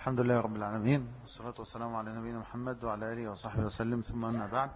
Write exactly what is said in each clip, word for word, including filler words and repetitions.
الحمد لله رب العالمين، والصلاة والسلام على نبينا محمد وعلى آله وصحبه وسلم، ثم أما بعد.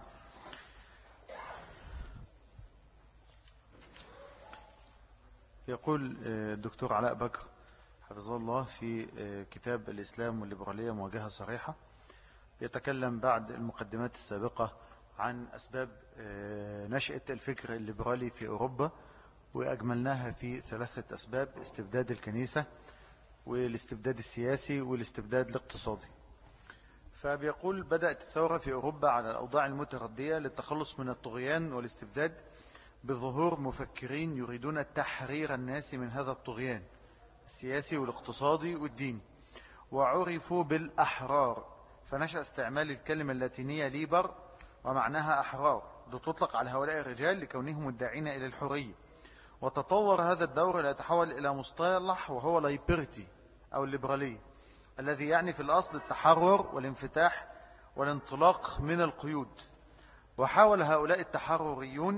يقول الدكتور علاء بكر حفظه الله في كتاب الإسلام والليبرالية مواجهة صريحة، يتكلم بعد المقدمات السابقة عن أسباب نشأة الفكر الليبرالي في أوروبا، وأجملناها في ثلاثة أسباب: استبداد الكنيسة، والاستبداد السياسي، والاستبداد الاقتصادي. فبيقول: بدأت الثورة في أوروبا على الأوضاع المتردية للتخلص من الطغيان والاستبداد بظهور مفكرين يريدون تحرير الناس من هذا الطغيان السياسي والاقتصادي والديني، وعرفوا بالأحرار، فنشأ استعمال الكلمة اللاتينية ليبر ومعناها أحرار، لتطلق على هؤلاء الرجال لكونهم مدعين إلى الحرية. وتطور هذا الدور ليتحول إلى مصطلح وهو لايبرتي أو الليبرالية، الذي يعني في الأصل التحرر والانفتاح والانطلاق من القيود. وحاول هؤلاء التحرريون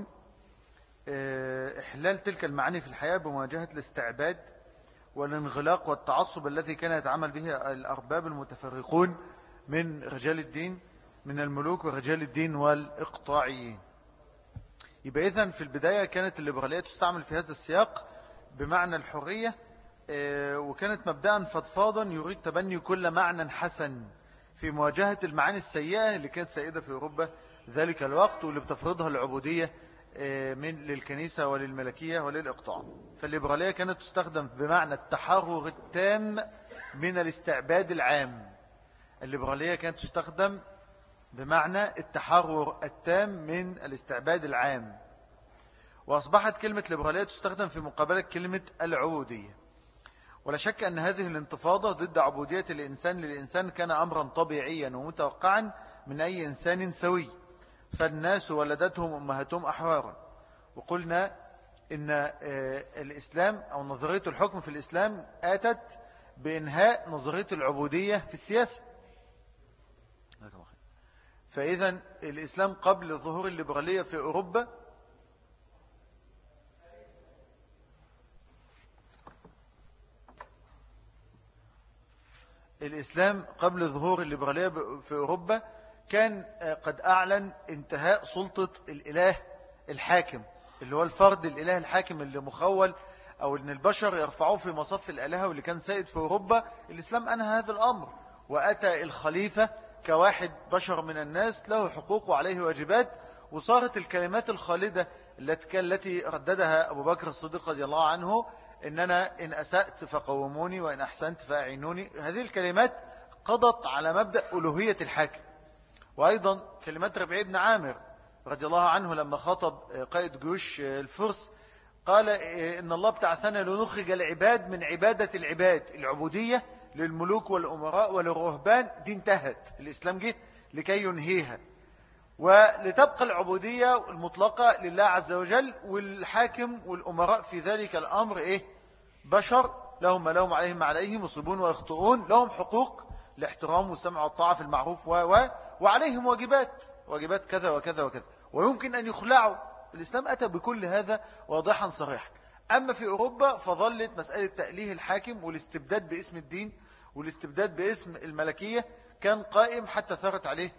إحلال تلك المعاني في الحياة بمواجهة الاستعباد والانغلاق والتعصب الذي كان يتعامل به الأرباب المتفرقون من رجال الدين، من الملوك ورجال الدين والإقطاعيين. يبقى إذن في البداية كانت الليبرالية تستعمل في هذا السياق بمعنى الحرية، وكانت مبدأ فضفاضا يريد تبني كل معنى حسن في مواجهة المعاني السيئة اللي كانت سائدة في أوروبا ذلك الوقت، واللي بتفرضها العبودية من للكنيسة وللملكية وللإقطاع. فالليبرالية كانت تستخدم بمعنى التحرر التام من الاستعباد العام. الليبرالية كانت تستخدم بمعنى التحرر التام من الاستعباد العام، وأصبحت كلمة ليبرالية تستخدم في مقابلة كلمة العبودية. ولا شك أن هذه الانتفاضة ضد عبودية الإنسان للإنسان كان أمرا طبيعيا ومتوقعا من أي إنسان سوي، فالناس ولدتهم أمهاتهم أحرارا. وقلنا إن الإسلام أو نظرية الحكم في الإسلام آتت بإنهاء نظرية العبودية في السياسة. فإذا الإسلام قبل ظهور الليبرالية في أوروبا الإسلام قبل ظهور الليبرالية في أوروبا كان قد أعلن انتهاء سلطة الإله الحاكم، اللي هو الفرد الإله الحاكم اللي مخول أو أن البشر يرفعوه في مصف الآلهة، واللي كان سائد في أوروبا. الإسلام أنهى هذا الأمر، وأتى الخليفة كواحد بشر من الناس له حقوق وعليه واجبات. وصارت الكلمات الخالدة التي التي رددها أبو بكر الصديق رضي الله عنه: إننا إن أسأت فقوموني وإن أحسنت فأعينوني. هذه الكلمات قضت على مبدأ ألوهية الحاكم. وأيضا كلمات ربيع بن عامر رضي الله عنه لما خاطب قائد جيوش الفرس قال: إن الله ابتعثنا لنخرج العباد من عبادة العباد. العبودية للملوك والأمراء وللرهبان دي انتهت، الإسلام جه لكي ينهيها، ولتبقى العبودية المطلقة لله عز وجل. والحاكم والأمراء في ذلك الأمر إيه؟ بشر، لهم ما لهم عليهم ما عليهم، يصيبون ويخطئون، لهم حقوق الاحترام والسمع والطاعة في المعروف و و وعليهم واجبات واجبات كذا وكذا وكذا، ويمكن أن يخلعوا. الإسلام أتى بكل هذا واضحا صريحا. أما في أوروبا فظلت مسألة تأليه الحاكم والاستبداد باسم الدين والاستبداد باسم الملكية كان قائم، حتى ثارت عليه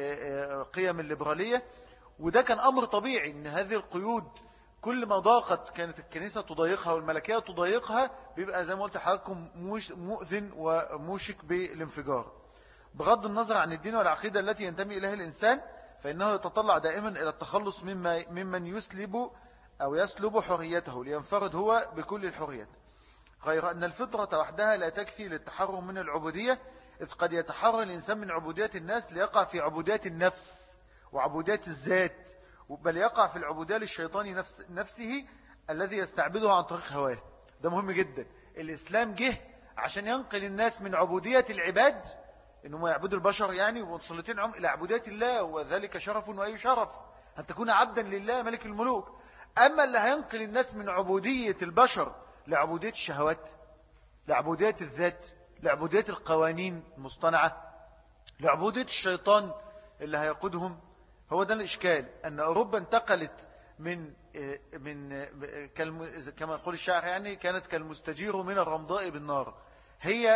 قيم الليبرالية. وده كان أمر طبيعي، إن هذه القيود كل ما ضاقت كانت الكنيسة تضايقها والملكية تضايقها، بيبقى زي ما قلت لحضراتكم مؤذن وموشك بالانفجار. بغض النظر عن الدين والعقيدة التي ينتمي إليها الإنسان، فإنه يتطلع دائما إلى التخلص مما ممن يسلب أو يسلب حريته لينفرد هو بكل الحريات. غير أن الفطرة وحدها لا تكفي للتحرر من العبودية، إذ قد يتحرر الإنسان من عبودية الناس ليقع في عبودية النفس وعبودية الذات، بل يقع في العبودية للشيطان نفس نفسه الذي يستعبده عن طريق هواه. ده مهم جدا. الإسلام جه عشان ينقل الناس من عبودية العباد، إنهم يعبدوا البشر يعني ومصلتين عم، إلى عبودية الله، وذلك شرف وأي شرف أن تكون عبدا لله ملك الملوك. أما اللي هينقل الناس من عبودية البشر لعبودية الشهوات، لعبودية الذات، لعبودية القوانين المصطنعة، لعبودية الشيطان اللي هيقودهم، هو ده الإشكال. أن أوروبا انتقلت من من كما يقول الشاعر يعني كانت كالمستجير من الرمضاء بالنار. هي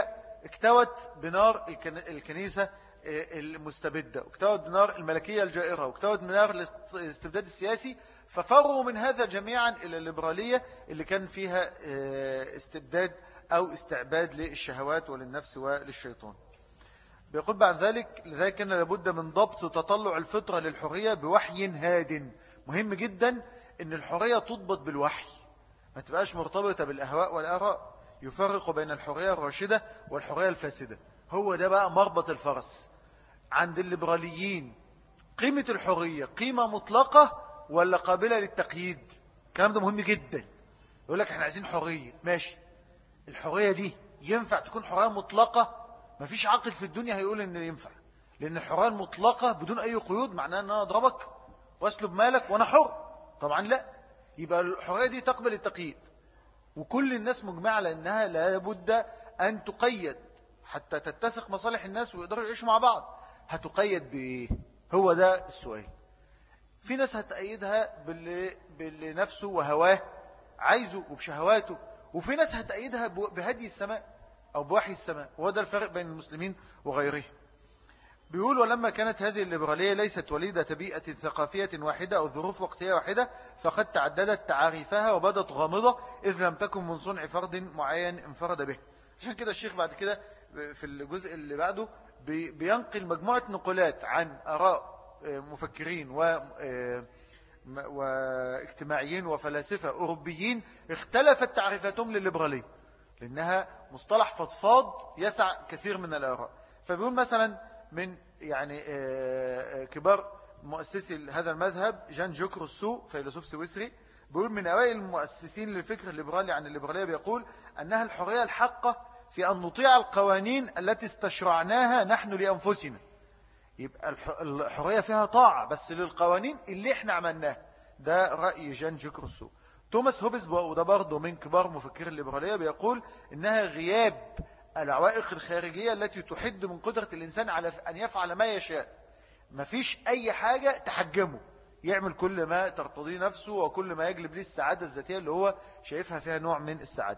اكتوت بنار الكنيسة المستبدة، واكتوت بنار الملكية الجائرة، واكتوت بنار الاستبداد السياسي، ففروا من هذا جميعا إلى الليبرالية اللي كان فيها استبداد أو استعباد للشهوات وللنفس وللشيطان. بيقول بعد ذلك: لذلك كان لابد من ضبط تطلع الفطرة للحرية بوحي هاد. مهم جدا أن الحرية تضبط بالوحي، ما تبقاش مرتبطة بالأهواء والآراء. يفرق بين الحرية الراشدة والحرية الفاسدة. هو ده بقى مربط الفرس عند الليبراليين. قيمة الحرية قيمة مطلقة ولا قابلة للتقييد؟ الكلام ده مهم جدا. يقول لك احنا عايزين حرية، ماشي، الحرية دي ينفع تكون حرية مطلقة؟ مفيش عاقل في الدنيا هيقول ان ينفع، لان الحرية المطلقة بدون اي قيود معناها ان انا اضربك واسلب مالك وانا حر. طبعا لا. يبقى الحرية دي تقبل التقييد، وكل الناس مجمعة على انها لابد ان تقيد حتى تتسق مصالح الناس ويقدروا يعيشوا مع بعض. هتقيد بايه؟ هو ده السؤال. في ناس هتأيدها باللي, باللي نفسه وهواه عايزه وبشهواته، وفي ناس هتأيدها بهدي السماء أو بوحي السماء. وهذا الفرق بين المسلمين وغيره. بيقول: ولما كانت هذه الليبرالية ليست وليدة بيئة ثقافية واحدة أو ظروف وقتية واحدة، فقد تعددت تعاريفها وبدت غامضة، إذ لم تكن من صنع فرد معين انفرد به. عشان كده الشيخ بعد كده في الجزء اللي بعده بينقل مجموعة نقولات عن آراء مفكرين و واجتماعيين وفلاسفة أوروبيين اختلفت تعريفاتهم للليبرالية، لأنها مصطلح فضفاض يسع كثير من الآراء. فبيقول مثلا من يعني كبار مؤسسي هذا المذهب جان جوك روسو، فيلسوف سويسري، بيقول من أوائل المؤسسين للفكر الليبرالي عن الليبرالية، بيقول أنها الحرية الحقة في أن نطيع القوانين التي استشرعناها نحن لأنفسنا. يبقى الحرية فيها طاعة بس للقوانين اللي احنا عملناها. ده رأي جان جوك روسو. توماس هوبز، وده برضه من كبار مفكري الليبرالية، بيقول إنها غياب العوائق الخارجية التي تحد من قدرة الإنسان على أن يفعل ما يشاء. مفيش أي حاجة تحجمه، يعمل كل ما ترتضيه نفسه وكل ما يجلب ليه السعادة الذاتية اللي هو شايفها فيها نوع من السعادة.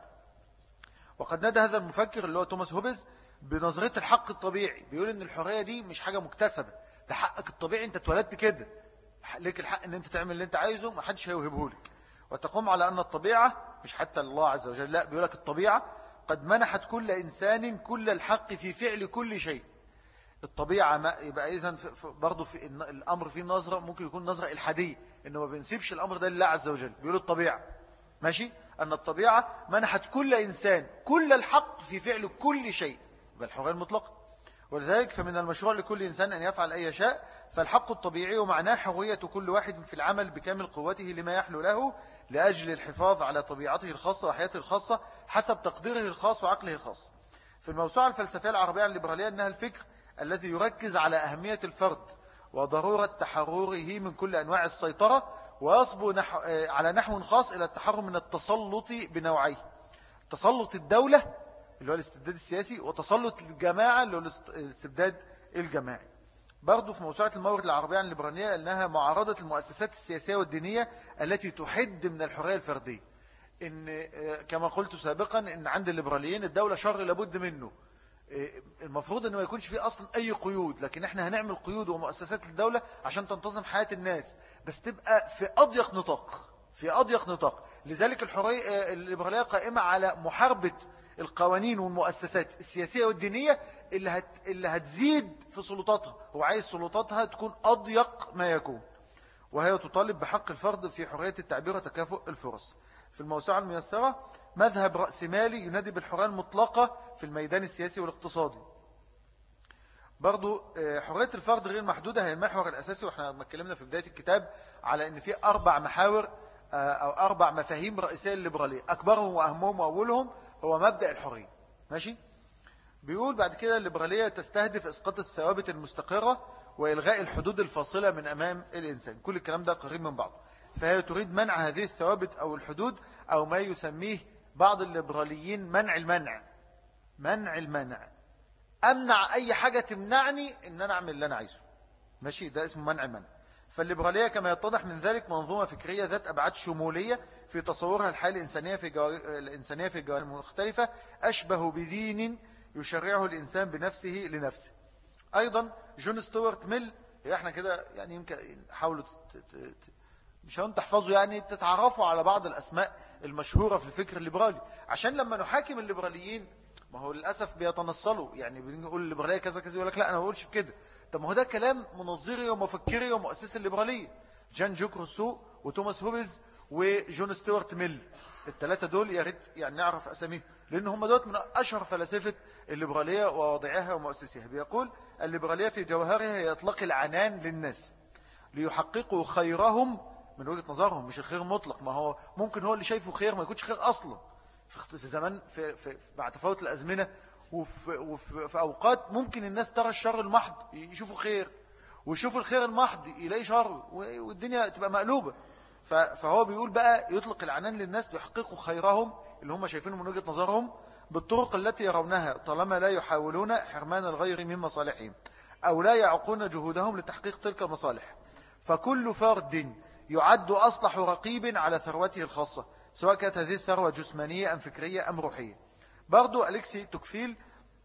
وقد نادى هذا المفكر اللي هو توماس هوبز بنظرية الحق الطبيعي. بيقول إن الحرية دي مش حاجة مكتسبة، ده حقك الطبيعي، أنت اتولدت كده، ليك الحق أن أنت تعمل اللي أنت عايزه، ما حدش هيوهبه لك. وتقوم على أن الطبيعة، مش حتى الله عز وجل، لا، بيقول لك الطبيعة قد منحت كل إنسان كل الحق في فعل كل شيء. الطبيعة ما يبقى إذن برضو في الأمر فيه نظرة ممكن يكون نظرة إلحادية، إنه ما بنسيبش الأمر ده لله عز وجل. بيقول الطبيعة ماشي، أن الطبيعة منحت كل إنسان كل الحق في فعل كل شيء، يبقى الحرية المطلقة. ولذلك فمن المشروع لكل إنسان أن يفعل أي شيء. فالحق الطبيعي معناه حرية كل واحد في العمل بكامل قوته لما يحلو له لأجل الحفاظ على طبيعته الخاصة وحياته الخاصة حسب تقديره الخاص وعقله الخاص. في الموسوعة الفلسفية العربية الليبرالية أنها الفكر الذي يركز على أهمية الفرد وضرورة تحرره من كل أنواع السيطرة، ويصبو نحو على نحو خاص إلى التحرر من التسلط بنوعيه: تسلط الدولة اللي هو الاستبداد السياسي، وتسلط الجماعة اللي هو الاستبداد الجماعي. برضو في موسوعة المورد العربية عن الليبرالية أنها معارضة المؤسسات السياسية والدينية التي تحد من الحرية الفردية. إن كما قلت سابقا إن عند الليبراليين الدولة شر لابد منه، المفروض أنه ما يكونش فيه أصلا أي قيود، لكن إحنا هنعمل قيود ومؤسسات للدولة عشان تنتظم حياة الناس، بس تبقى في أضيق نطاق، في أضيق نطاق. لذلك الحرية الليبرالية قائمة على محاربة القوانين والمؤسسات السياسية والدينية اللي, هت... اللي هتزيد في سلطاتها. هو عايز سلطاتها تكون أضيق ما يكون، وهي تطالب بحق الفرد في حرية التعبير وتكافؤ الفرص. في الموسوعة الميسرة مذهب رأسمالي ينادي بالحرية المطلقة في الميدان السياسي والاقتصادي. برضو حرية الفرد غير محدودة هي المحور الأساسي، وإحنا لما اتكلمنا في بداية الكتاب على أن في أربع محاور أو أربع مفاهيم رئيسية للليبرالية، أكبرهم وأهمهم وأولهم هو مبدأ الحرية. ماشي. بيقول بعد كده الليبرالية تستهدف إسقاط الثوابت المستقرة وإلغاء الحدود الفاصلة من أمام الإنسان. كل الكلام ده قريب من بعض. فهي تريد منع هذه الثوابت أو الحدود، أو ما يسميه بعض الليبراليين منع المنع. منع المنع، أمنع أي حاجة تمنعني إن أنا أعمل اللي أنا عايزه. ماشي، ده اسمه منع المنع. فالليبرالية كما يتضح من ذلك منظومة فكرية ذات أبعاد شمولية في تصورها الحياة الإنسانية في جو... الإنسانية في الجوانب المختلفة، أشبه بدين يشرعه الإنسان بنفسه لنفسه. أيضا جون ستوارت ميل، احنا كده يعني يمكن حاولوا مش هون تحفظوا، يعني تتعرفوا على بعض الأسماء المشهورة في الفكر الليبرالي، عشان لما نحاكم الليبراليين، ما هو للأسف بيتنصلوا، يعني بنقول الليبرالية كذا كذا يقول لك لا أنا ما بقولش بكده. طب ما هو ده كلام منظري ومفكري ومؤسس الليبرالية، جان جوك روسو وتوماس هوبز وجون ستوارت ميل. الثلاثة دول يا ريت يعني نعرف أساميهم، لأن هم دوت من أشهر فلاسفة الليبرالية وواضعها ومؤسسها. بيقول الليبرالية في جوهرها هي إطلاق العنان للناس ليحققوا خيرهم من وجهة نظرهم، مش الخير مطلق، ما هو ممكن هو اللي شايفه خير ما يكونش خير أصلا في في زمان في, في مع تفاوت الأزمنة، وفي, وفي في أوقات ممكن الناس ترى الشر المحض يشوفوا خير، ويشوفوا الخير المحض يلاقي شر، والدنيا تبقى مقلوبة. فهو بيقول بقى يطلق العنان للناس ليحققوا خيرهم اللي هم شايفينه من وجهة نظرهم بالطرق التي يرونها، طالما لا يحاولون حرمان الغير من مصالحهم أو لا يعقون جهودهم لتحقيق تلك المصالح. فكل فرد يعد أصلح رقيب على ثروته الخاصة، سواء كانت هذه الثروة جسمانية أم فكرية أم روحية. برضو أليكسي توكفيل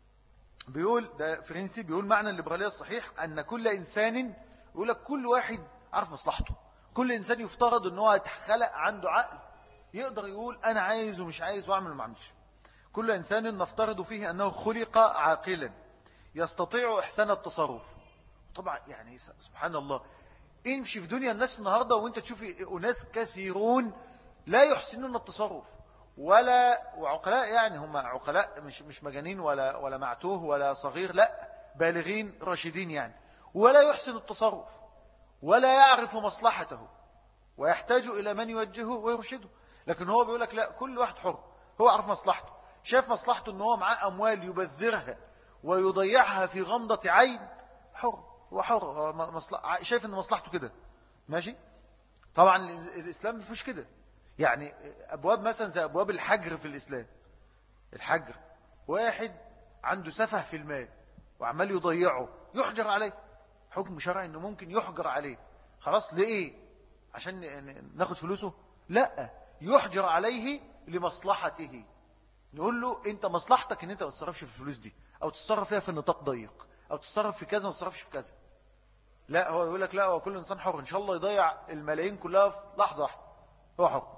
بيقول، ده فرنسي، بيقول معنى الليبرالية الصحيح أن كل إنسان، يقول لك كل واحد عارف مصلحته، كل إنسان يفترض أنه يتخلق عنده عقل يقدر يقول أنا عايز ومش عايز وأعمل وما أعملش. كل إنسان نفترض فيه أنه خلق عاقلا يستطيع إحسان التصرف. طبعا يعني سبحان الله، امشي في دنيا الناس النهاردة وانت تشوفي أناس كثيرون لا يحسنون التصرف ولا وعقلاء، يعني هم عقلاء مش مش مجانين ولا ولا معتوه ولا صغير، لا بالغين راشدين يعني، ولا يحسن التصرف ولا يعرف مصلحته ويحتاج إلى من يوجهه ويرشده. لكن هو بيقول لك لا، كل واحد حر، هو عارف مصلحته، شاف مصلحته ان هو معاه أموال يبذرها ويضيعها في غمضة عين، حر، هو حر، هو مصلح... شايف ان مصلحته كده ماشي. طبعا الإسلام ما فيهوش كده، يعني أبواب مثلا زي أبواب الحجر في الإسلام، الحجر واحد عنده سفه في المال وعمال يضيعه يحجر عليه، حكم شرعي انه ممكن يحجر عليه. خلاص ليه؟ عشان ناخد فلوسه؟ لا، يحجر عليه لمصلحته، نقول له انت مصلحتك ان انت ما تتصرفش في الفلوس دي، او تتصرف فيها في نطاق ضيق، او تتصرف في كذا وما تتصرفش في كذا. لا، هو يقول لك لا، هو كل انسان حر، ان شاء الله يضيع الملايين كلها في لحظه واحده، هو حر.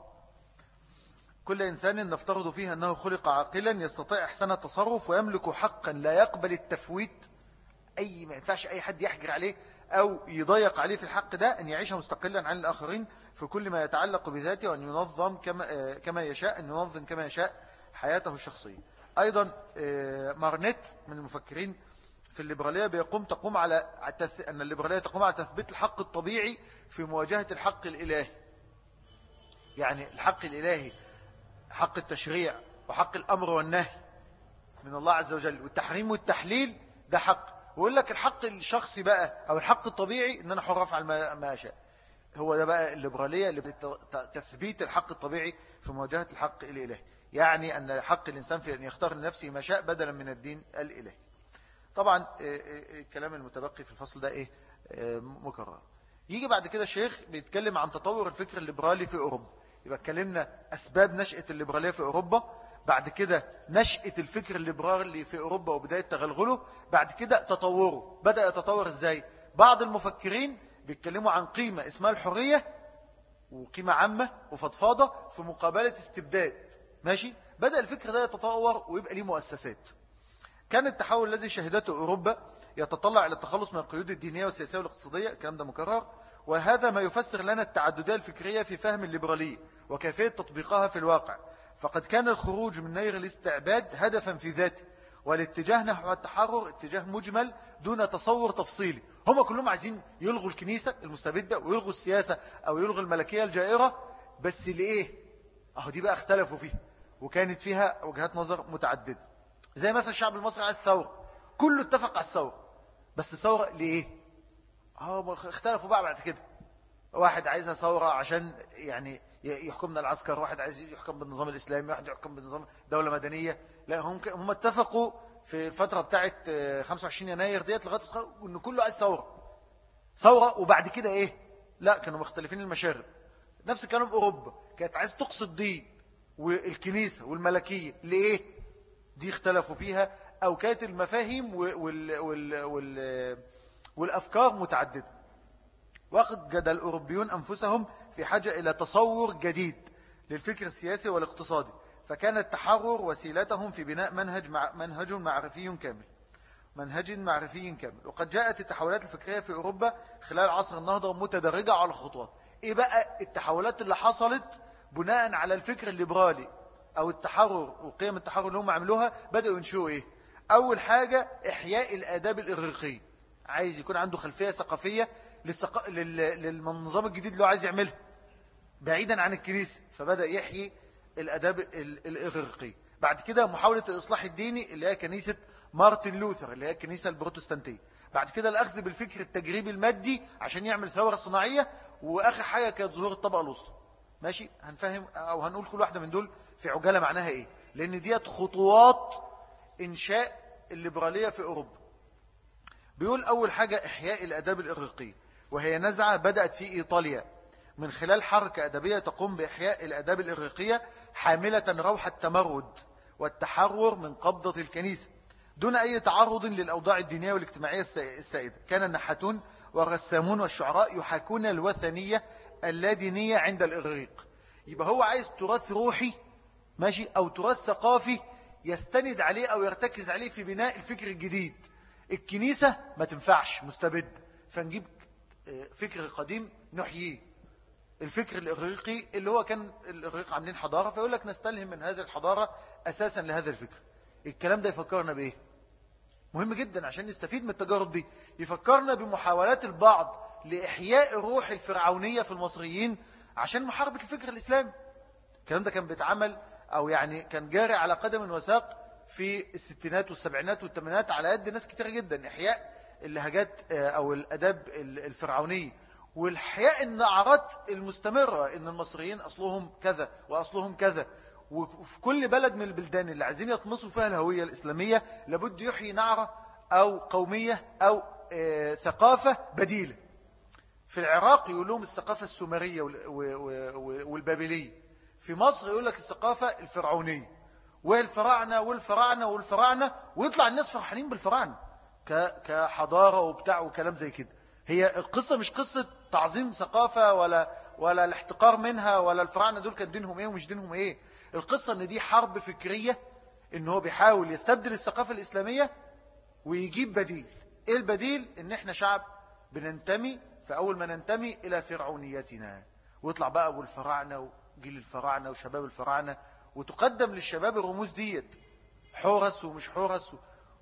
كل إنسان نفترض فيه أنه خلق عاقلا يستطيع إحسان التصرف ويملك حقا لا يقبل التفويت، أي ما ينفعش أي حد يحجر عليه أو يضيق عليه في الحق ده، أن يعيش مستقلا عن الآخرين في كل ما يتعلق بذاته، وأن ينظم كما, كما يشاء أن ينظم كما يشاء حياته الشخصية. أيضا مارنيت من المفكرين في الليبرالية بيقوم تقوم على أن الليبرالية تقوم على تثبيت الحق الطبيعي في مواجهة الحق الإلهي. يعني الحق الإلهي حق التشريع وحق الأمر والنهي من الله عز وجل، والتحريم والتحليل ده حق، ويقول لك الحق الشخصي بقى أو الحق الطبيعي إن أنا حر أفعل ما أشاء. هو ده بقى الليبرالية اللي تثبيت الحق الطبيعي في مواجهة الحق الإلهي، يعني أن حق الإنسان في أن يختار لنفسه ما شاء بدلا من الدين الإلهي. طبعا الكلام المتبقي في الفصل ده إيه مكرر. يجي بعد كده الشيخ بيتكلم عن تطور الفكر الليبرالي في أوروبا. يبقى اتكلمنا أسباب نشأة الليبرالية في أوروبا، بعد كده نشأة الفكر الليبرالي في أوروبا وبداية تغلغله، بعد كده تطوره بدأ يتطور إزاي. بعض المفكرين بيتكلموا عن قيمة اسمها الحرية، وقيمة عامة وفضفاضة في مقابلة استبداد، ماشي. بدأ الفكر ده يتطور ويبقى ليه مؤسسات. كان التحول الذي شهدته أوروبا يتطلع إلى التخلص من القيود الدينية والسياسية والاقتصادية، الكلام ده مكرر، وهذا ما يفسر لنا التعددية الفكرية في فهم الليبرالية وكيفية تطبيقها في الواقع. فقد كان الخروج من نير الاستعباد هدفا في ذاته، والاتجاه نحو التحرر اتجاه مجمل دون تصور تفصيلي. هم كلهم عايزين يلغوا الكنيسة المستبدة ويلغوا السياسة أو يلغوا الملكية الجائرة، بس لإيه؟ أهو دي بقى اختلفوا فيها وكانت فيها وجهات نظر متعددة. زي مثلا الشعب المصري عايز ثورة، كله اتفق على الثورة، بس ثورة لإيه؟ أهو اختلفوا بقى بعد كده، واحد عايزها ثورة عشان يعني يحكمنا العسكر، واحد عايز يحكم بالنظام الإسلامي، واحد يحكم بالنظام دولة مدنية. لا، هم هم اتفقوا في الفترة بتاعت خمسة وعشرين يناير ديت لغاية إن كله عايز ثورة ثورة وبعد كده إيه؟ لا، كانوا مختلفين المشارب. نفس الكلام أوروبا كانت عايز تقصد الدين والكنيسة والملكية لإيه؟ دي اختلفوا فيها أو كانت المفاهيم وال وال وال والأفكار متعددة. وجد الأوروبيون أنفسهم في حاجة إلى تصور جديد للفكر السياسي والاقتصادي، فكان التحرر وسيلتهم في بناء منهج مع منهج معرفي كامل منهج معرفي كامل. وقد جاءت التحولات الفكرية في أوروبا خلال عصر النهضة متدرجة على خطوات. إيه بقى التحولات اللي حصلت بناء على الفكر الليبرالي أو التحرر وقيم التحرر اللي هم عملوها؟ بدأوا ينشئوا إيه؟ أول حاجة إحياء الآداب الإغريقية. عايز يكون عنده خلفية ثقافية للسق... لل... للنظام الجديد اللي هو عايز يعمله بعيدا عن الكنيسة، فبدأ يحيي الآداب الإغريقية. بعد كده محاولة الإصلاح الديني اللي هي كنيسة مارتن لوثر اللي هي الكنيسة البروتستانتية. بعد كده الأخذ بالفكر التجريبي المادي عشان يعمل ثورة صناعية. وآخر حاجة كانت ظهور الطبقة الوسطى. ماشي، هنفهم أو هنقول كل واحدة من دول في عجالة معناها إيه، لأن ديت خطوات إنشاء الليبرالية في أوروبا. بيقول أول حاجة إحياء الآداب الإغريقية، وهي نزعة بدأت في إيطاليا من خلال حركة أدبية تقوم بإحياء الآداب الإغريقية حاملة روح التمرد والتحرر من قبضة الكنيسة دون أي تعرض للأوضاع الدينية والاجتماعية السائدة. كان النحاتون والرسامون والشعراء يحاكون الوثنية اللادينية عند الإغريق. يبقى هو عايز تراث روحي ماشي أو تراث ثقافي يستند عليه أو يرتكز عليه في بناء الفكر الجديد. الكنيسة ما تنفعش مستبد، فنجيب فكر قديم نحييه. الفكر الإغريقي اللي هو كان الإغريق عاملين حضارة، فيقول لك نستلهم من هذه الحضارة أساسا لهذا الفكر. الكلام ده يفكرنا بإيه؟ مهم جدا عشان نستفيد من التجارب دي. يفكرنا بمحاولات البعض لإحياء الروح الفرعونية في المصريين عشان محاربة الفكر الإسلامي. الكلام ده كان بيتعمل أو يعني كان جاري على قدم وساق في الستينات والسبعينات والثمانينات على يد ناس كتير جدا، إحياء اللهجات أو الأداب الفرعونية والإحياء النعرات المستمرة إن المصريين أصلهم كذا وأصلهم كذا. وفي كل بلد من البلدان اللي عايزين يطمسوا فيها الهوية الإسلامية لابد يحيي نعرة أو قومية أو آه ثقافة بديلة. في العراق يقول لهم الثقافة السومرية والبابلية، في مصر يقول لك الثقافة الفرعونية والفراعنة والفراعنة والفراعنة، ويطلع الناس فرحانين بالفراعنة كحضارة وبتاع وكلام زي كده. هي القصة مش قصة تعظيم ثقافة ولا ولا الاحتقار منها ولا الفراعنة دول كان دينهم ايه ومش دينهم ايه. القصة ان دي حرب فكرية، ان هو بيحاول يستبدل الثقافة الإسلامية ويجيب بديل. ايه البديل؟ ان احنا شعب بننتمي، فأول ما ننتمي إلى فرعونيتنا، ويطلع بقى أبو الفراعنة وجيل الفراعنة وشباب الفراعنة، وتقدم للشباب الرموز ديت حورس ومش حورس و...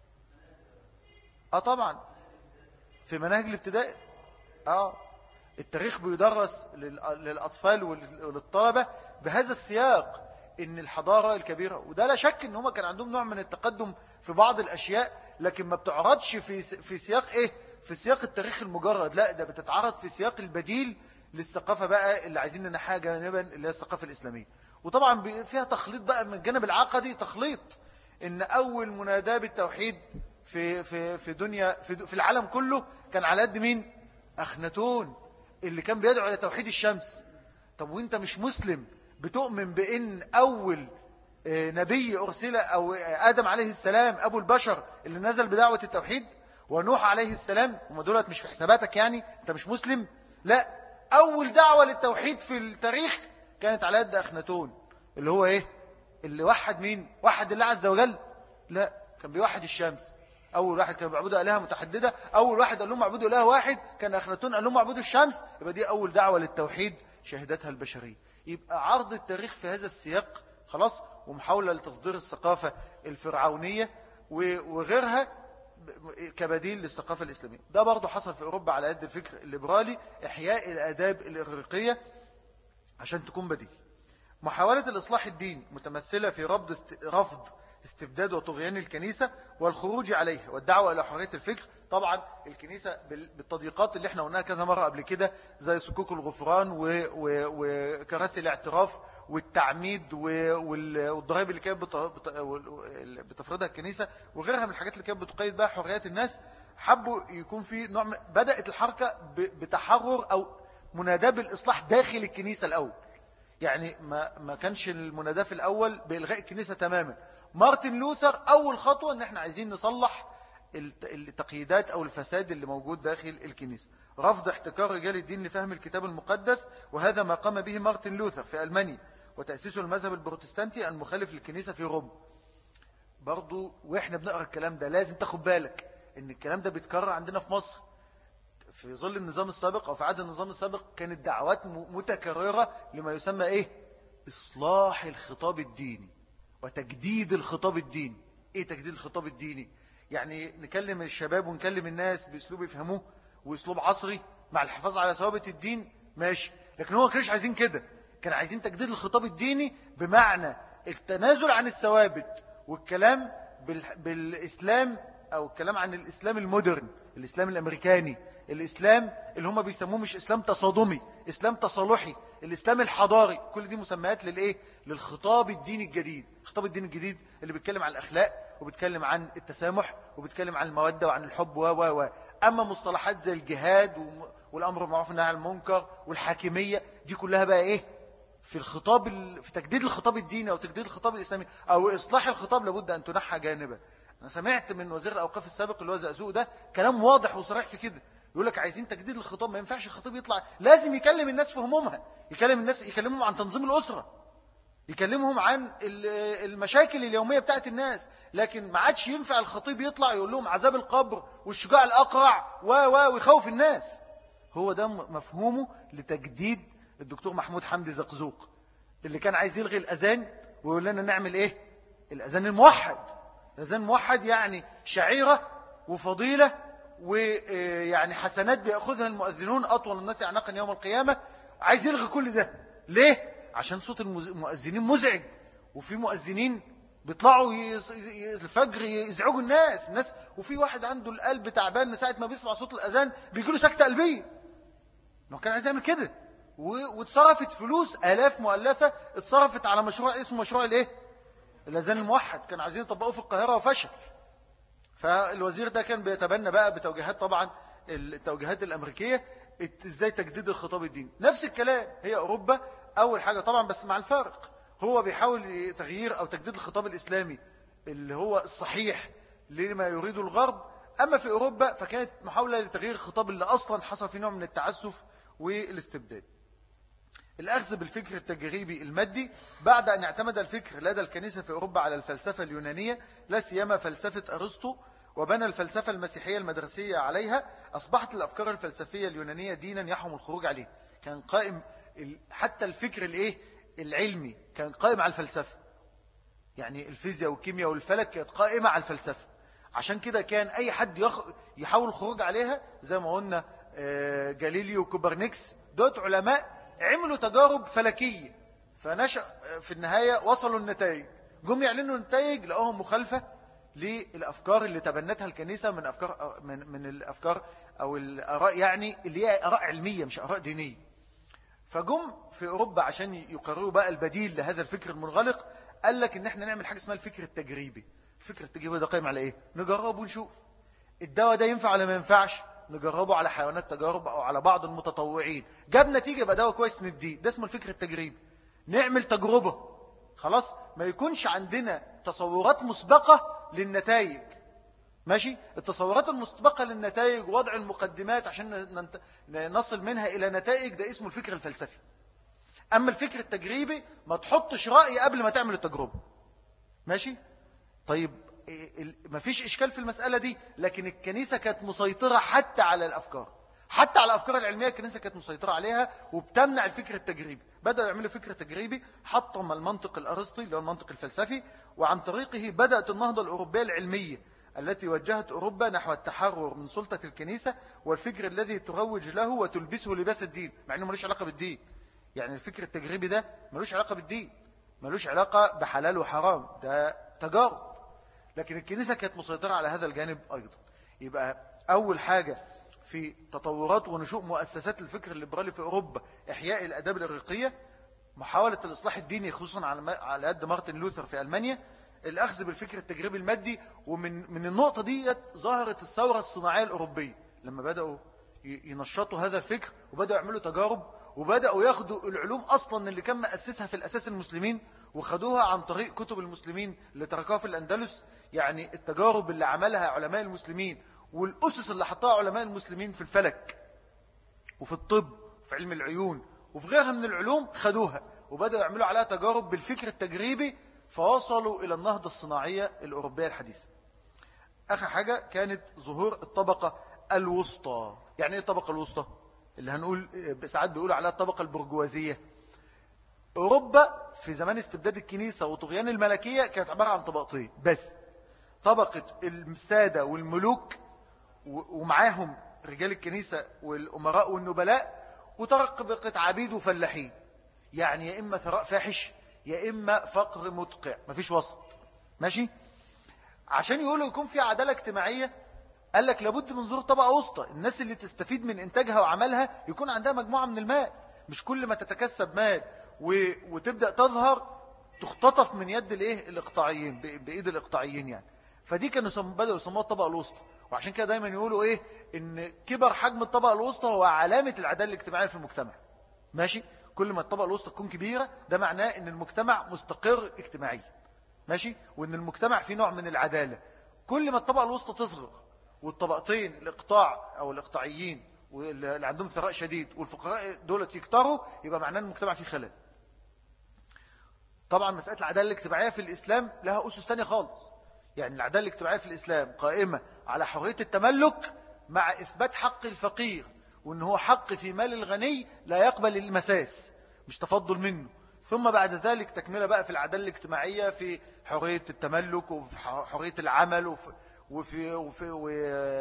اه طبعا في مناهج الابتدائي اه التاريخ بيدرس للأطفال وللطلبة بهذا السياق، ان الحضارة الكبيرة. وده لا شك ان هم كان عندهم نوع من التقدم في بعض الأشياء، لكن ما بتعرضش في في سياق ايه في سياق التاريخ المجرد، لا ده بتتعرض في سياق البديل للثقافة بقى اللي عايزين ننحاها جانبا اللي هي الثقافة الإسلامية. وطبعا فيها تخليط بقى من الجانب العقدي، تخليط ان اول مناداة بالتوحيد في في في دنيا في, في العالم كله كان على قد مين؟ أخناتون اللي كان بيدعو إلى توحيد الشمس. طب وانت مش مسلم بتؤمن بأن أول نبي أرسل أو آدم عليه السلام أبو البشر اللي نزل بدعوة التوحيد، ونوح عليه السلام، وما دولت مش في حساباتك يعني انت مش مسلم؟ لا، أول دعوة للتوحيد في التاريخ كانت على يد أخناتون اللي هو إيه؟ اللي وحد مين؟ وحد الله عز وجل؟ لا، كان بيوحد الشمس. أول واحد كان بيعبدوا آلهة متحددة، أول واحد قال لهم اعبدوا إله واحد كان أخناتون قال لهم اعبدوا الشمس. يبقى دي أول دعوة للتوحيد شهدتها البشرية. يبقى عرض التاريخ في هذا السياق خلاص، ومحاولة لتصدير الثقافة الفرعونية وغيرها كبديل للثقافة الإسلامية. ده برضو حصل في أوروبا على يد الفكر الليبرالي، إحياء الآداب الإغريقية عشان تكون بديل. محاولة الإصلاح الديني متمثلة في رفض رفض استبداد وطغيان الكنيسة والخروج عليها والدعوة إلى حرية الفكر. طبعا الكنيسة بالتضييقات اللي احنا قلناها كذا مرة قبل كده، زي صكوك الغفران وكراسي الاعتراف والتعميد والضرائب اللي كانت بتفرضها الكنيسة وغيرها من الحاجات اللي كانت بتقيد بها حريات الناس. حبوا يكون في نوع من بدأت الحركة بتحرر أو مناداة بالإصلاح داخل الكنيسة الأول. يعني ما, ما كانش المناداة في الأول بإلغاء الكنيسة تماما. مارتن لوثر أول خطوة أن احنا عايزين نصلح التقييدات أو الفساد اللي موجود داخل الكنيسة، رفض احتكار رجال الدين لفهم الكتاب المقدس، وهذا ما قام به مارتن لوثر في ألمانيا، وتأسيس المذهب البروتستانتي المخالف للكنيسة في روما. برضو وإحنا بنقرأ الكلام ده لازم تاخد بالك إن الكلام ده بيتكرر عندنا في مصر. في ظل النظام السابق أو في عهد النظام السابق كانت دعوات متكررة لما يسمى إيه؟ إصلاح الخطاب الديني وتجديد الخطاب الديني. إيه تجديد الخطاب الديني؟ يعني نكلم الشباب ونكلم الناس بأسلوب يفهموه وأسلوب عصري مع الحفاظ على ثوابت الدين، ماشي. لكن هو كانش عايزين كده، كان عايزين تجديد الخطاب الديني بمعنى التنازل عن الثوابت والكلام بالإسلام، أو الكلام عن الإسلام المودرن، الإسلام الأمريكاني، الإسلام اللي هم بيسموه مش إسلام تصادمي، إسلام تصالحي، الإسلام الحضاري. كل دي مسميات للإيه؟ للخطاب الديني الجديد. الخطاب الديني الجديد اللي بيتكلم عن الأخلاق وبيتكلم عن التسامح وبيتكلم عن المودة وعن الحب و و و أما مصطلحات زي الجهاد والأمر بالمعروف والنهي عن المنكر والحاكمية دي كلها بقى إيه؟ في الخطاب في تجديد الخطاب الديني أو تجديد الخطاب الإسلامي أو إصلاح الخطاب لابد أن تنحى جانبا. أنا سمعت من وزير الأوقاف السابق اللي هو زقزوق ده كلام واضح وصريح في كده، يقول لك عايزين تجديد الخطاب، ما ينفعش الخطيب يطلع، لازم يكلم الناس في همومها، يكلم الناس، يكلمهم عن تنظيم الأسرة، يكلمهم عن المشاكل اليومية بتاعت الناس. لكن ما عادش ينفع الخطيب يطلع يقول لهم عذاب القبر والشجاع الأقرع و و ويخوف الناس. هو ده مفهومه لتجديد الدكتور محمود حمدي زقزوق اللي كان عايز يلغي الأذان ويقول لنا نعمل إيه؟ الأذان الموحد. الأذان الموحد يعني شعيرة وفضيلة ويعني حسنات بيأخذها المؤذنون أطول الناس أعناقا يوم القيامة. عايز يلغي كل ده ليه؟ عشان صوت المؤذنين مزعج، وفي مؤذنين بيطلعوا الفجر يزعجوا الناس الناس وفي واحد عنده القلب تعبان من ساعة ما بيسمع صوت الأذان بيجي له سكتة قلبية. ما كان عايز يعمل كده، واتصرفت فلوس آلاف مؤلفة اتصرفت على مشروع اسمه مشروع الايه؟ الأذان الموحد. كانوا عايزين يطبقوه في القاهرة وفشل. فالوزير ده كان بيتبنى بقى بتوجيهات طبعا التوجيهات الأمريكية ازاي تجديد الخطاب الديني. نفس الكلام هي أوروبا أول حاجة طبعا، بس مع الفارق هو بيحاول تغيير أو تجديد الخطاب الإسلامي اللي هو الصحيح لما يريد الغرب. أما في أوروبا فكانت محاولة لتغيير الخطاب اللي أصلا حصل فيه نوع من التعسف والاستبداد. الأخذ بالفكر التجريبي المادي بعد أن اعتمد الفكر لدى الكنيسة في أوروبا على الفلسفة اليونانية لا سيما فلسفة أرسطو، وبنى الفلسفة المسيحية المدرسية عليها، أصبحت الأفكار الفلسفية اليونانية دينا يحرم الخروج عليه. كان قائم حتى الفكر الإيه العلمي كان قائم على الفلسفة، يعني الفيزياء والكيمياء والفلك كانت قائمة على الفلسفة. عشان كده كان أي حد يخ... يحاول الخروج عليها زي ما قلنا جاليليو وكوبرنيكس دوت علماء عملوا تجارب فلكية، فنشأ في النهاية وصلوا النتائج، جم يعلنوا النتائج لقوهم مخالفة للأفكار اللي تبنتها الكنيسة من أفكار من من الأفكار أو الآراء، يعني اللي هي آراء علمية مش آراء دينية. فجم في أوروبا عشان يقرروا بقى البديل لهذا الفكر المنغلق، قال لك إن احنا نعمل حاجة اسمها الفكر التجريبي. الفكر التجريبي ده قائم على إيه؟ نجرب ونشوف الدواء ده ينفع ولا ما ينفعش، نجربه على حيوانات تجارب أو على بعض المتطوعين، جاب نتيجة يبقى دواء كويس نديه. ده اسمه الفكر التجريبي. نعمل تجربة خلاص، ما يكونش عندنا تصورات مسبقة للنتائج. ماشي، التصورات المسبقة للنتائج ووضع المقدمات عشان نصل منها إلى نتائج، ده اسمه الفكر الفلسفي. أما الفكر التجريبي ما تحطش رأي قبل ما تعمل التجربة. ماشي، طيب ما فيش إشكال في المسألة دي، لكن الكنيسة كانت مسيطرة حتى على الأفكار، حتى على الأفكار العلمية الكنيسة كانت مسيطرة عليها وبتمنع الفكر التجريبي. بدأوا يعملوا فكر تجريبي، حطم المنطق الأرسطي اللي هو المنطق الفلسفي، وعن طريقه بدأت النهضة الأوروبية العلمية التي وجهت أوروبا نحو التحرر من سلطة الكنيسة والفكر الذي تروج له وتلبسه لباس الدين، مع أنه ملوش علاقة بالدين. يعني الفكر التجريبي ده ملوش علاقة بالدين، ملوش علاقة بحلال وحرام، ده تجارب. لكن الكنيسة كانت مسيطرة على هذا الجانب أيضا. يبقى أول حاجة في تطورات ونشوء مؤسسات الفكر الليبرالي في أوروبا إحياء الأداب الإغريقية، محاولة الإصلاح الديني خصوصا على يد مارتن لوثر في ألمانيا، الأخذ بالفكر التجريبي المادي. ومن من النقطة دي ظهرت الثورة الصناعية الأوروبية لما بدأوا ينشطوا هذا الفكر وبدأوا يعملوا تجارب وبدأوا ياخدوا العلوم أصلا اللي كان مأسسها في الأساس المسلمين، وخدوها عن طريق كتب المسلمين اللي تركوها في الأندلس. يعني التجارب اللي عملها علماء المسلمين والأسس اللي حطها علماء المسلمين في الفلك وفي الطب وفي علم العيون وفي غيرها من العلوم، خدوها وبدأوا يعملوا عليها تجارب بالفكر التجريبي، فوصلوا إلى النهضة الصناعية الأوروبية الحديثة. آخر حاجة كانت ظهور الطبقة الوسطى. يعني إيه الطبقة الوسطى؟ اللي هنقول ساعات بيقولوا عليها الطبقة البرجوازية. أوروبا في زمان استبداد الكنيسة وطغيان الملكية كانت عبارة عن طبقتين بس: طبقة السادة والملوك ومعاهم رجال الكنيسة والأمراء والنبلاء، وطبقة عبيد وفلاحين. يعني يا إما ثراء فاحش يا إما فقر مدقع، مفيش وسط. ماشي؟ عشان يقولوا يكون في عدالة اجتماعية، قال لك لابد من ظهور طبقة وسطى، الناس اللي تستفيد من إنتاجها وعملها يكون عندها مجموعة من المال، مش كل ما تتكسب مال و... وتبدأ تظهر تختطف من يد الايه الإقطاعيين، ب... بإيد الإقطاعيين يعني. فدي كانوا سم... بدأوا يسموها الطبقة الوسطى. وعشان كده دايما يقولوا إيه إن كبر حجم الطبقة الوسطى هو علامة العدالة الاجتماعية في المجتمع. ماشي؟ كل ما الطبقة الوسطى تكون كبيرة ده معناه إن المجتمع مستقر اجتماعيا. ماشي؟ وإن المجتمع فيه نوع من العدالة. كل ما الطبقة الوسطى تصغر والطبقتين الإقطاع أو الإقطاعيين واللي عندهم ثراء شديد والفقراء دولة يكتروا، يبقى معناه المجتمع فيه خلل. طبعا مسألة العدالة الاجتماعية في الإسلام لها أسس تانية خالص. يعني العدالة الاجتماعية في الإسلام قائمة على حرية التملك مع إثبات حق الفقير، وأنه هو حق في مال الغني لا يقبل المساس، مش تفضل منه. ثم بعد ذلك تكملة بقى في العدالة الاجتماعية في حرية التملك وفي حرية العمل وفي وفي وفي و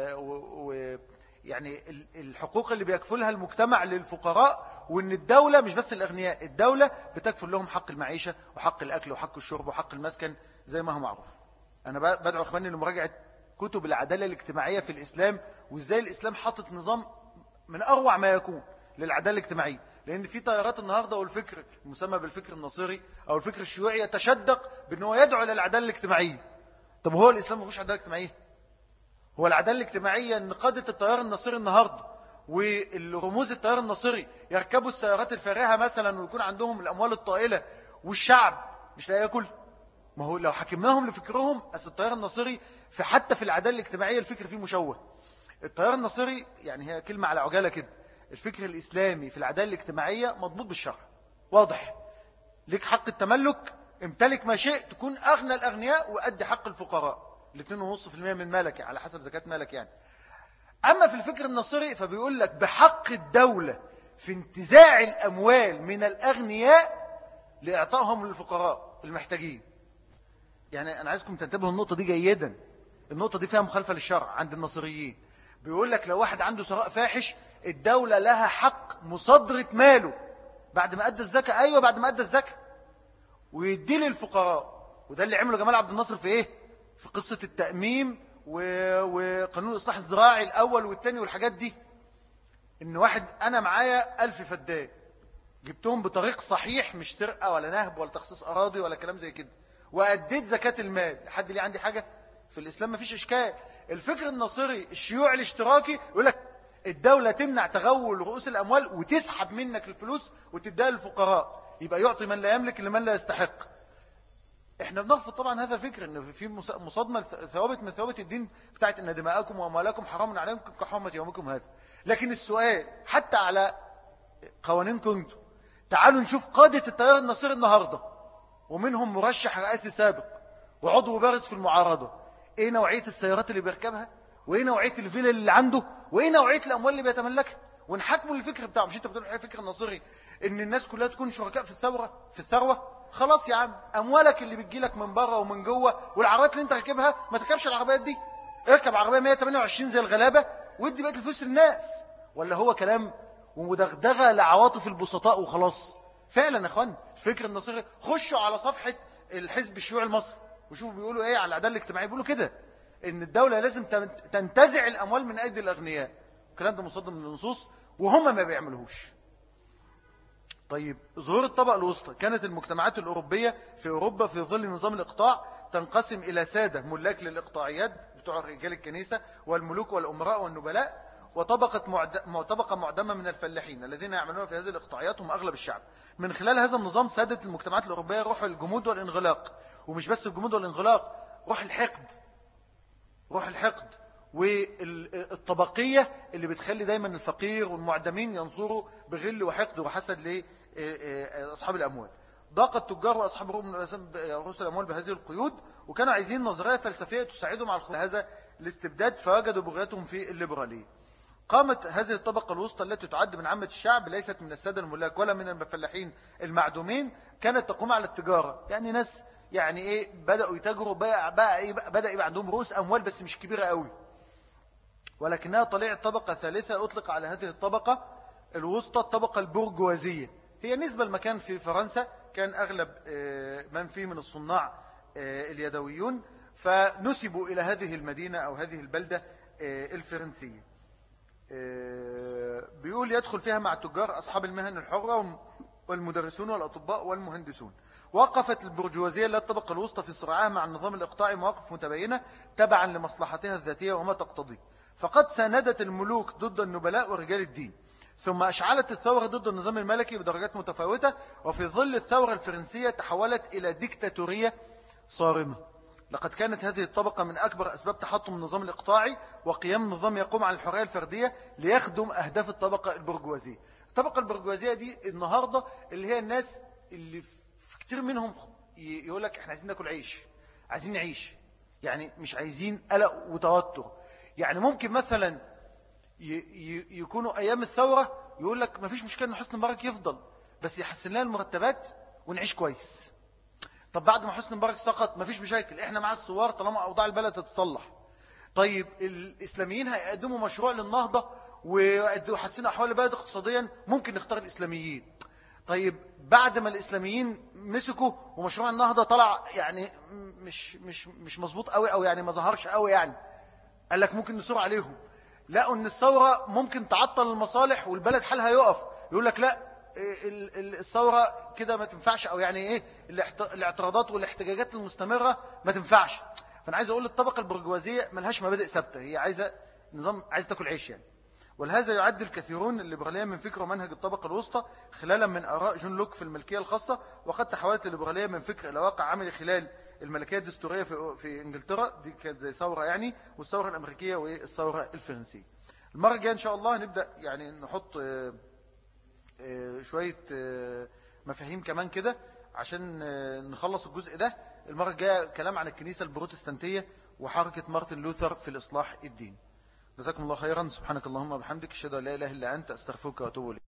و يعني الحقوق اللي بيكفلها المجتمع للفقراء، وان الدولة مش بس الأغنياء، الدولة بتكفل لهم حق المعيشة وحق الأكل وحق الشرب وحق المسكن زي ما هو معروف. أنا بدعو إخواني لمراجعة كتب العدالة الاجتماعية في الإسلام، وإزاي الإسلام حاطط نظام من أروع ما يكون للعدالة الاجتماعية. لأن في تيارات النهاردة والفكر المسمى بالفكر النصيري أو الفكر الشيوعي يتشدق بأنه يدعو للعدالة الاجتماعية. طب هو الإسلام ما فيهوش عدالة اجتماعية؟ هو العدالة الاجتماعية أن قادة التيار النصيري النهاردة والرموز التيار النصيري يركبوا السيارات الفارهة مثلا ويكون عندهم الأموال الطائلة والشعب مش لا يأكل؟ ما هو لو حكمناهم لفكرهم، أصل التيار النصيري في حتى في العدالة الاجتماعية الفكر فيه مشوه. التيار النصيري يعني هي كلمة على عجالة كده، الفكر الإسلامي في العدالة الاجتماعية مضبوط بالشرع واضح. لك حق التملك، امتلك ما شئت، تكون أغنى الأغنياء وأدي حق الفقراء الاثنين ونص في المية من مالك على حسب زكاة مالك يعني. أما في الفكر النصيري فبيقول لك بحق الدولة في انتزاع الأموال من الأغنياء لإعطائهم للفقراء المحتاجين. يعني أنا عايزكم تنتبهوا النقطة دي جيدا، النقطة دي فيها مخالفة للشرع عند النصريين. بيقول لك لو واحد عنده ثراء فاحش الدولة لها حق مصادرة ماله بعد ما أدى الزكاة، أيوة بعد ما أدى الزكاة، ويدي للفقراء. وده اللي عمله جمال عبد الناصر في إيه؟ في قصة التأميم وقانون الإصلاح الزراعي الأول والثاني والحاجات دي. إن واحد أنا معايا ألف فدان جبتهم بطريق صحيح، مش سرقة ولا نهب ولا تخصيص أراضي ولا كلام زي كده، وأديت زكاة المال. حد ليه عندي حاجة؟ في الإسلام ما فيش إشكال. الفكر النصيري الشيوعي الاشتراكي يقول لك الدولة تمنع تغول رؤوس الأموال وتسحب منك الفلوس وتديها للفقراء، يبقى يعطي من لا يملك لمن لا يستحق. احنا بنرفض طبعا هذا الفكر، ان في مصادمة ثوابت من ثوابت الدين بتاعت ان دماءكم واموالكم حرام عليكم كحرمة يومكم هذا. لكن السؤال حتى على قوانين كنتم، تعالوا نشوف قادة التيار النصيري النهاردة ومنهم مرشح رئاسي سابق وعضو بارز في المعارضة، ايه نوعية السيارات اللي بيركبها، وايه نوعية الفيلا اللي عنده، وايه نوعية الاموال اللي بيتملكها، ونحكموا الفكر بتاعه. مش انت بتقول الفكر النصيري ان الناس كلها تكون شركاء في الثورة في الثروة؟ خلاص يا عم، اموالك اللي بتجيلك من بره ومن جوه والعربيات اللي انت راكبها ما تركبش العربيات دي، اركب عربية مية وتمانية وعشرين زي الغلابة وادي بقية الفلوس للناس. ولا هو كلام ومدغدغه لعواطف البسطاء وخلاص؟ فعلا يا اخوان الفكر النصيري، خشوا على صفحة الحزب الشيوعي المصري وشوفوا بيقولوا ايه على العدالة الاجتماعية. بيقولوا كده ان الدولة لازم تنتزع الاموال من ايدي الاغنياء. الكلام ده مصدم من النصوص وهم ما بيعملوهوش. طيب ظهور الطبقة الوسطى، كانت المجتمعات الأوروبية في أوروبا في ظل نظام الإقطاع تنقسم إلى سادة ملاك للإقطاعيات بتوع رجال الكنيسة والملوك والأمراء والنبلاء، وطبقة معد... طبقة معدمة من الفلاحين الذين يعملون في هذه الإقطاعيات هم أغلب الشعب. من خلال هذا النظام سادت المجتمعات الأوروبية روح الجمود والانغلاق، ومش بس الجمود والانغلاق، روح الحقد، روح الحقد والطبقية اللي بتخلي دايما الفقير والمعدمين ينظروا بغل وحقد وحسد لأصحاب الأموال. ضاق التجار وأصحاب رؤوس الأموال بهذه القيود، وكانوا عايزين نظرية فلسفية تساعدهم على هذا الاستبداد، فوجدوا بغيتهم في الليبرالية. قامت هذه الطبقة الوسطى التي تعد من عامة الشعب، ليست من السادة الملاك ولا من الفلاحين المعدومين، كانت تقوم على التجارة. يعني ناس يعني ايه بدأوا يتاجروا، بقى بقى ايه بدأ يبقى عندهم رؤوس أموال بس مش كبيرة قوي، ولكنها طلعت طبقة ثالثة أطلق على هذه الطبقة الوسطى الطبقة البرجوازية. هي نسبة المكان في فرنسا كان أغلب من فيه من الصناع اليدويون، فنسبوا إلى هذه المدينة أو هذه البلدة الفرنسية. بيقول يدخل فيها مع التجار أصحاب المهن الحرة والمدرسون والأطباء والمهندسون. وقفت البرجوازية لا الطبقة الوسطى في صراعها مع النظام الإقطاعي مواقف متباينة تبعا لمصلحتها الذاتية وما تقتضيه، فقد ساندت الملوك ضد النبلاء ورجال الدين، ثم أشعلت الثورة ضد النظام الملكي بدرجات متفاوتة، وفي ظل الثورة الفرنسية تحولت إلى ديكتاتورية صارمة. لقد كانت هذه الطبقة من أكبر أسباب تحطم النظام الإقطاعي وقيام نظام يقوم على الحرية الفردية ليخدم أهداف الطبقة البرجوازية. الطبقة البرجوازية دي النهاردة اللي هي الناس اللي في كتير منهم يقول لك احنا عايزين ناكل عيش، عايزين نعيش، يعني مش عايزين قلق وتوتر. يعني ممكن مثلا يكونوا أيام الثورة يقول لك ما فيش مشكلة إن حسني مبارك يفضل، بس يحسن لنا المرتبات ونعيش كويس. طب بعد ما حسني مبارك سقط ما فيش مشاكل، احنا مع الثوار طالما أوضاع البلد تتصلح. طيب الإسلاميين هيقدموا مشروع للنهضة ويحسنوا أحوال البلد اقتصاديا، ممكن نختار الإسلاميين. طيب بعد ما الإسلاميين مسكوا ومشروع النهضة طلع يعني مش مش مش مظبوط قوي، أو يعني ما ظهرش قوي، يعني قال لك ممكن نثور عليهم. لقوا ان الثورة ممكن تعطل المصالح والبلد حالها يقف، يقول لك لا الثورة كده ما تنفعش، او يعني ايه الاعتراضات والاحتجاجات المستمرة ما تنفعش. فانا عايز اقول الطبقة البرجوازية ملهاش مبادئ ثابتة، هي عايزة نظام، عايزة تاكل عيش يعني. ولهذا يعد الكثيرون الليبرالية من فكر ومنهج الطبقة الوسطى خلالا من آراء جون لوك في الملكية الخاصة، وقد تحولت الليبرالية من فكر إلى واقع عملي خلال الملكية الدستورية في في إنجلترا، دي كانت زي ثورة يعني، والثورة الأمريكية والثورة الفرنسية. المرة الجاية إن شاء الله هنبدأ يعني نحط شوية مفاهيم كمان كده عشان نخلص الجزء ده. المرة الجاية كلام عن الكنيسة البروتستانتية وحركة مارتن لوثر في الإصلاح الدين. جزاكم الله خيرا. سبحانك اللهم وبحمدك، اشهد ان لا اله الا انت، استغفرك واتوب اليك.